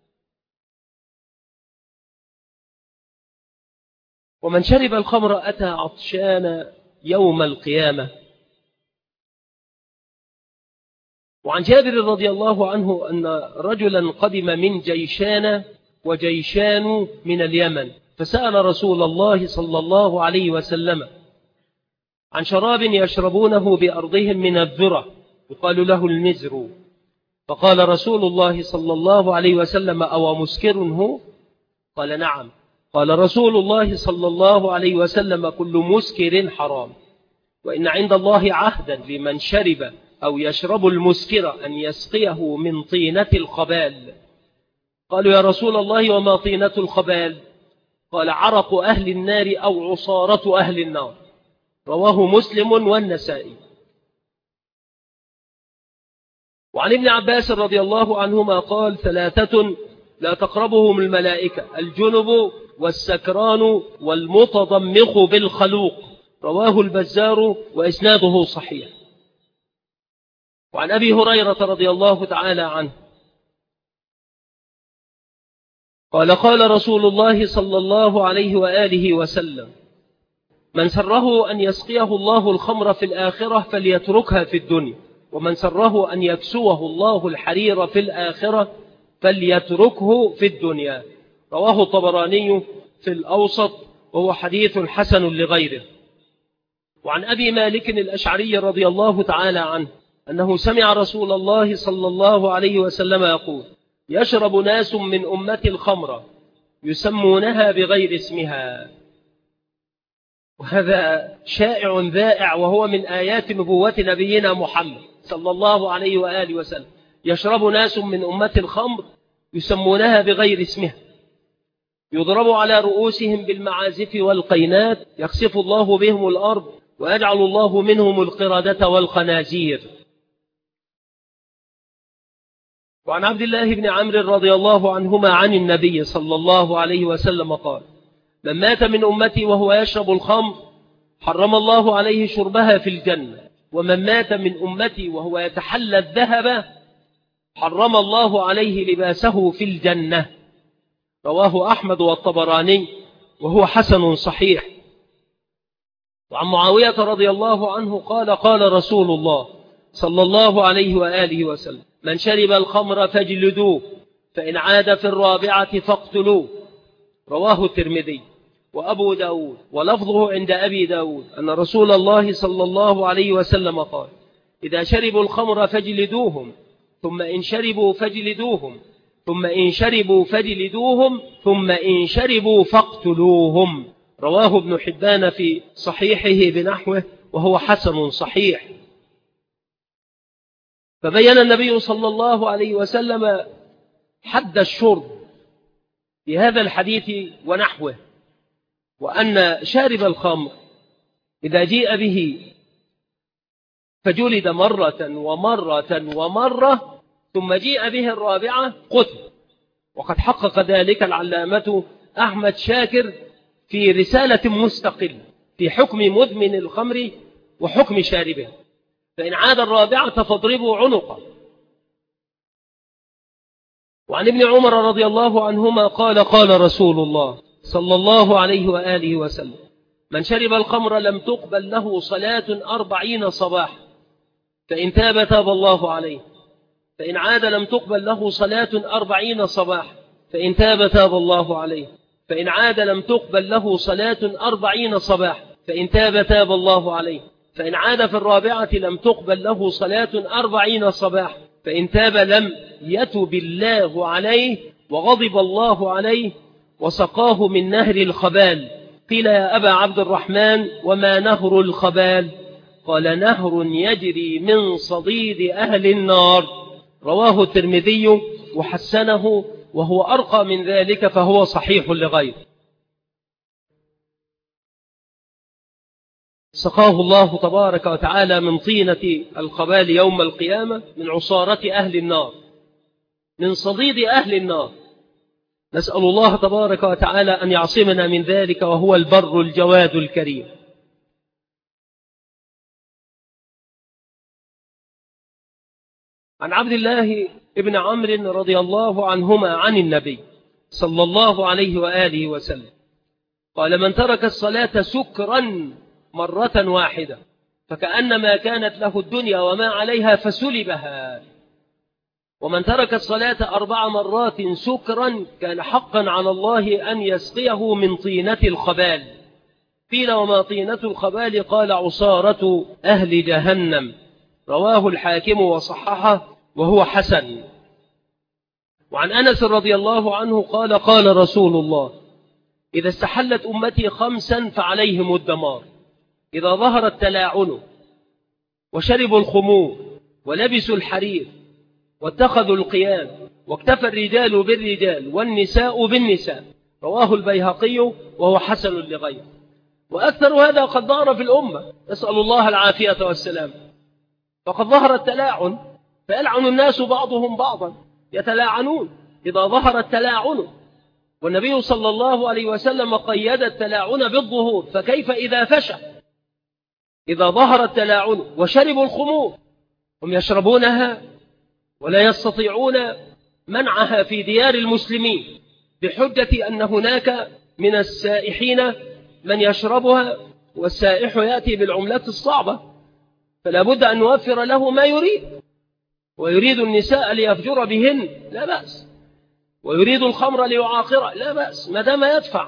ومن شرب الخمر أتى عطشان يوم القيامة وعن جابر رضي الله عنه أن رجلا قدم من جيشان وجيشان من اليمن، فسأل رسول الله صلى الله عليه وسلم عن شراب يشربونه بأرضهم من الذرة يقال له المزر، فقال رسول الله صلى الله عليه وسلم: أو مسكر هو؟ قال: نعم. قال رسول الله صلى الله عليه وسلم: كل مسكر حرام، وإن عند الله عهدا لمن شرب أو يشرب المسكر أن يسقيه من طينة الخبال. قالوا: يا رسول الله وما طينة الخبال؟ قال: عرق أهل النار أو عصارة أهل النار. رواه مسلم والنسائي. وعن ابن عباس رضي الله عنهما قال: ثلاثة لا تقربهم الملائكة: الجنب والسكران والمتضمخ بالخلوق. رواه البزار وإسناده صحيح. وعن أبي هريرة رضي الله تعالى عنه قال: قال رسول الله صلى الله عليه وآله وسلم: من سره أن يسقيه الله الخمر في الآخرة فليتركها في الدنيا، ومن سره أن يكسوه الله الحرير في الآخرة فليتركه في الدنيا. رواه الطبراني في الأوسط وهو حديث حسن لغيره. وعن أبي مالك الأشعري رضي الله تعالى عنه أنه سمع رسول الله صلى الله عليه وسلم يقول: يشرب ناس من أمتي الخمر يسمونها بغير اسمها. وهذا شائع ذائع، وهو من آيات نبوة نبينا محمد صلى الله عليه وآله وسلم. يشرب ناس من أمتي الخمر يسمونها بغير اسمها، يضرب على رؤوسهم بالمعازف والقينات، يخسف الله بهم الأرض ويجعل الله منهم القردة والخنازير. وعن عبد الله بن عمرو رضي الله عنهما عن النبي صلى الله عليه وسلم قال: من مات من أمتي وهو يشرب الخمر حرم الله عليه شربها في الجنة، ومن مات من أمتي وهو يتحلى الذهب حرم الله عليه لباسه في الجنة. رواه أحمد والطبراني وهو حسن صحيح. وعن معاوية رضي الله عنه قال: قال رسول الله صلى الله عليه وآله وسلم: من شرب الخمر فاجلدوه، فإن عاد في الرابعة فاقتلوه. رواه الترمذي وأبو داود، ولفظه عند أبي داود أن رسول الله صلى الله عليه وسلم قال: إذا شربوا الخمر فاجلدوهم، ثم إن شربوا فاجلدوهم، ثم إن شربوا فاجلدوهم، ثم إن شربوا فاقتلوهم. رواه ابن حبان في صحيحه بنحوه وهو حسن صحيح. فبين النبي صلى الله عليه وسلم حد الشرب في هذا الحديث ونحوه، وأن شارب الخمر إذا جيء به فجلد مرة ومرة ومرة، ثم جيء به الرابعة قتل. وقد حقق ذلك العلامة أحمد شاكر في رسالة مستقلة في حكم مدمن الخمر وحكم شاربه، فإن عاد الرابعة فاضربوا عنقه. وعن ابن عمر رضي الله عنهما قال: قال رسول الله صلى الله عليه وآله وسلم: من شرب الخمر لم تقبل له صلاة 40 صباحا، فإن تاب تاب الله عليه، فإن عاد لم تقبل له صلاة 40 صباحا، فإن تاب تاب الله عليه، فإن عاد لم تقبل له صلاة 40 صباحا، فإن تاب تاب الله عليه، فإن عاد في الرابعة لم تقبل له صلاة 40 صباحا، فإن تاب لم يتب الله عليه وغضب الله عليه وسقاه من نهر الخبال. قيل: يا أبا عبد الرحمن وما نهر الخبال؟ قال: نهر يجري من صديد أهل النار. رواه الترمذي وحسنه، وهو أرقى من ذلك فهو صحيح لغيره. سقاه الله تبارك وتعالى من طينة الخبال يوم القيامة، من عصارة أهل النار، من صديد أهل النار. نسأل الله تبارك وتعالى أن يعصمنا من ذلك، وهو البر الجواد الكريم. عن عبد الله ابن عمرو رضي الله عنهما عن النبي صلى الله عليه وآله وسلم قال: من ترك الصلاة سكرا مرة واحدة فكأنما كانت له الدنيا وما عليها فسلبها. ومن ترك الصلاة 4 مرات سكرا كان حقا على الله أن يسقيه من طينة الخبال. قيل وما طينة الخبال؟ قال عصارة أهل جهنم. رواه الحاكم وصححه وهو حسن. وعن أنس رضي الله عنه قال قال رسول الله: إذا استحلت أمتي 5 فعليهم الدمار: إذا ظهر التلاعن وشربوا الخمور ولبسوا الحرير واتخذوا القيام واكتفى الرجال بالرجال والنساء بالنساء. رواه البيهقي وهو حسن لغيره. وأكثر هذا قد ظهر في الأمة، نسأل الله العافية والسلام. فقد ظهر التلاعن فيلعن الناس بعضهم بعضا، يتلاعنون إذا ظهر التلاعن، والنبي صلى الله عليه وسلم قيد التلاعن بالظهور، فكيف إذا فشى؟ إذا ظهر التلاعن وشربوا الخمور، هم يشربونها ولا يستطيعون منعها في ديار المسلمين بحجة أن هناك من السائحين من يشربها، والسائح يأتي بالعملات الصعبة، فلا بد أن نوفر له ما يريد. ويريد النساء ليفجر بهن لا بأس، ويريد الخمر ليعاقر لا بأس ما دام يدفع.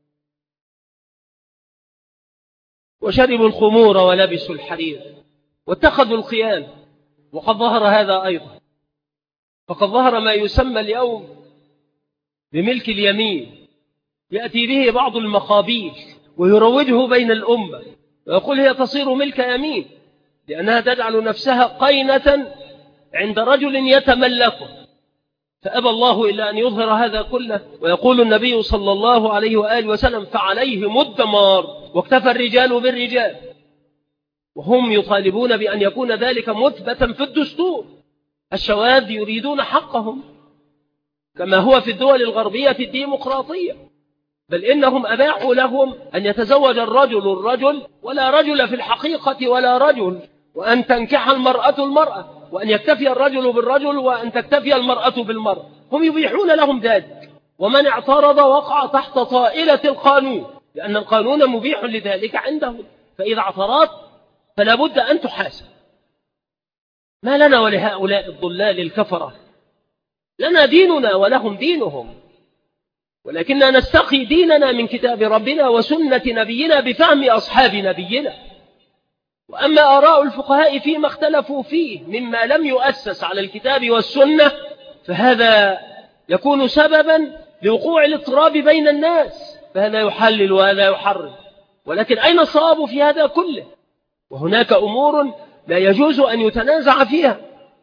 وشربوا الخمور ولبسوا الحرير واتخذوا القيان. وقد ظهر هذا أيضا، فقد ظهر ما يسمى اليوم بملك اليمين، يأتي به بعض المخابيل ويروجه بين الأمة ويقول هي تصير ملك يمين، لأنها تجعل نفسها قينة عند رجل يتملكه. فأبى الله إلا أن يظهر هذا كله. ويقول النبي صلى الله عليه وآله وسلم: فعليهم الدمار واكتفى الرجال بالرجال. وهم يطالبون بأن يكون ذلك مثبتا في الدستور. الشواذ يريدون حقهم كما هو في الدول الغربية الديمقراطية، بل إنهم أباحوا لهم أن يتزوج الرجل ولا رجل في الحقيقة ولا رجل، وأن تنكح المرأة المرأة، وأن يكتفي الرجل بالرجل وأن تكتفي المرأة بالمرأة. هم يبيحون لهم ذلك، ومن اعترض وقع تحت طائلة القانون، لأن القانون مبيح لذلك عندهم. فإذا اعترضت فلا بد أن تحاسب. ما لنا ولهؤلاء الضلال الكفرة؟ لنا ديننا ولهم دينهم، ولكننا نستقي ديننا من كتاب ربنا وسنة نبينا بفهم أصحاب نبينا. وأما آراء الفقهاء فيما اختلفوا فيه مما لم يؤسس على الكتاب والسنة فهذا يكون سببا لوقوع الاضطراب بين الناس، فهذا يحلل وهذا يحرم. ولكن أين الصواب في هذا كله؟ وهناك أمور لا يجوز أن يتنازع فيها.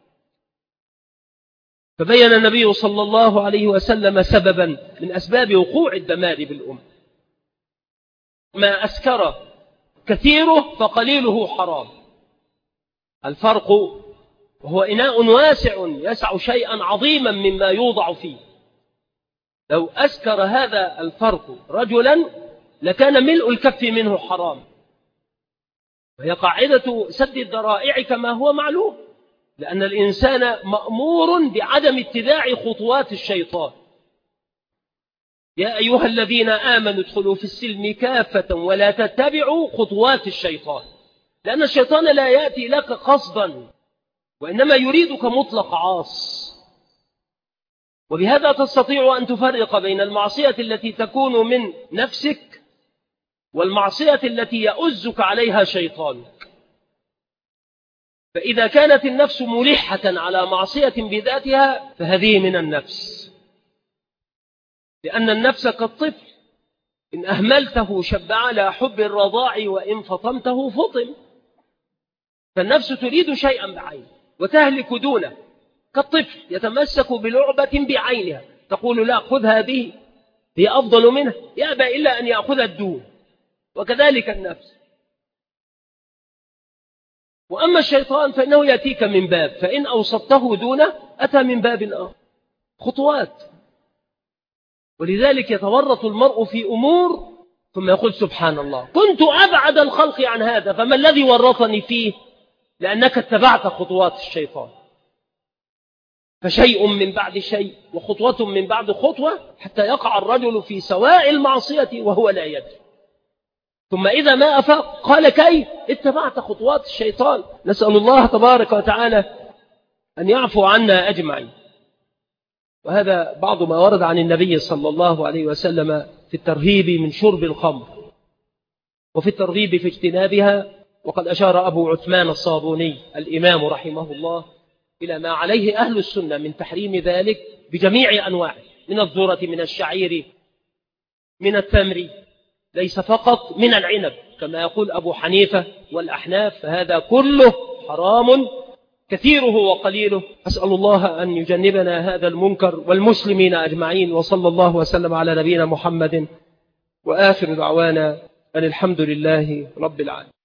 فبين النبي صلى الله عليه وسلم سببا من أسباب وقوع الدمار بالأمة: ما أسكر كثيره فقليله حرام. الفرق وهو إناء واسع يسع شيئا عظيما مما يوضع فيه. لو أسكر هذا الفرق رجلا لكان ملء الكف منه حرام. وهي قاعدة سد الذرائع كما هو معلوم، لأن الإنسان مأمور بعدم اتباع خطوات الشيطان. يا أيها الذين آمنوا ادخلوا في السلم كافة ولا تتبعوا خطوات الشيطان، لأن الشيطان لا يأتي لك قصدا، وإنما يريدك مطلق عاص. وبهذا تستطيع أن تفرق بين المعصية التي تكون من نفسك والمعصية التي يؤزك عليها شيطانك. فإذا كانت النفس ملحة على معصية بذاتها فهذه من النفس، لأن النفس كالطفل إن أهملته شب على حب الرضاع وإن فطمته فطم. فالنفس تريد شيئا بعينه وتهلك دونه، كالطفل يتمسك بلعبة بعينها، تقول لا خذ هذه هي أفضل منها، يأبى إلا أن يأخذ الدون. وكذلك النفس. وأما الشيطان فإنه يأتيك من باب، فإن أوسطته دونه أتى من باب آخر، خطوات. ولذلك يتورط المرء في أمور ثم يقول سبحان الله كنت أبعد الخلق عن هذا، فما الذي ورطني فيه؟ لأنك اتبعت خطوات الشيطان. فشيء من بعد شيء وخطوة من بعد خطوة حتى يقع الرجل في سواء المعصية وهو لا يدري. ثم إذا ما أفاق قال كيف اتبعت خطوات الشيطان. نسأل الله تبارك وتعالى أن يعفو عنا أجمعين. وهذا بعض ما ورد عن النبي صلى الله عليه وسلم في الترهيب من شرب الخمر وفي الترغيب في اجتنابها. وقد أشار أبو عثمان الصابوني الإمام رحمه الله إلى ما عليه أهل السنة من تحريم ذلك بجميع أنواعه، من الذرة، من الشعير، من التمر، ليس فقط من العنب كما يقول أبو حنيفة والأحناف، فهذا كله حرام كثيره وقليله. أسأل الله أن يجنبنا هذا المنكر والمسلمين أجمعين، وصلى الله وسلم على نبينا محمد، وآخر دعوانا أن الحمد لله رب العالمين.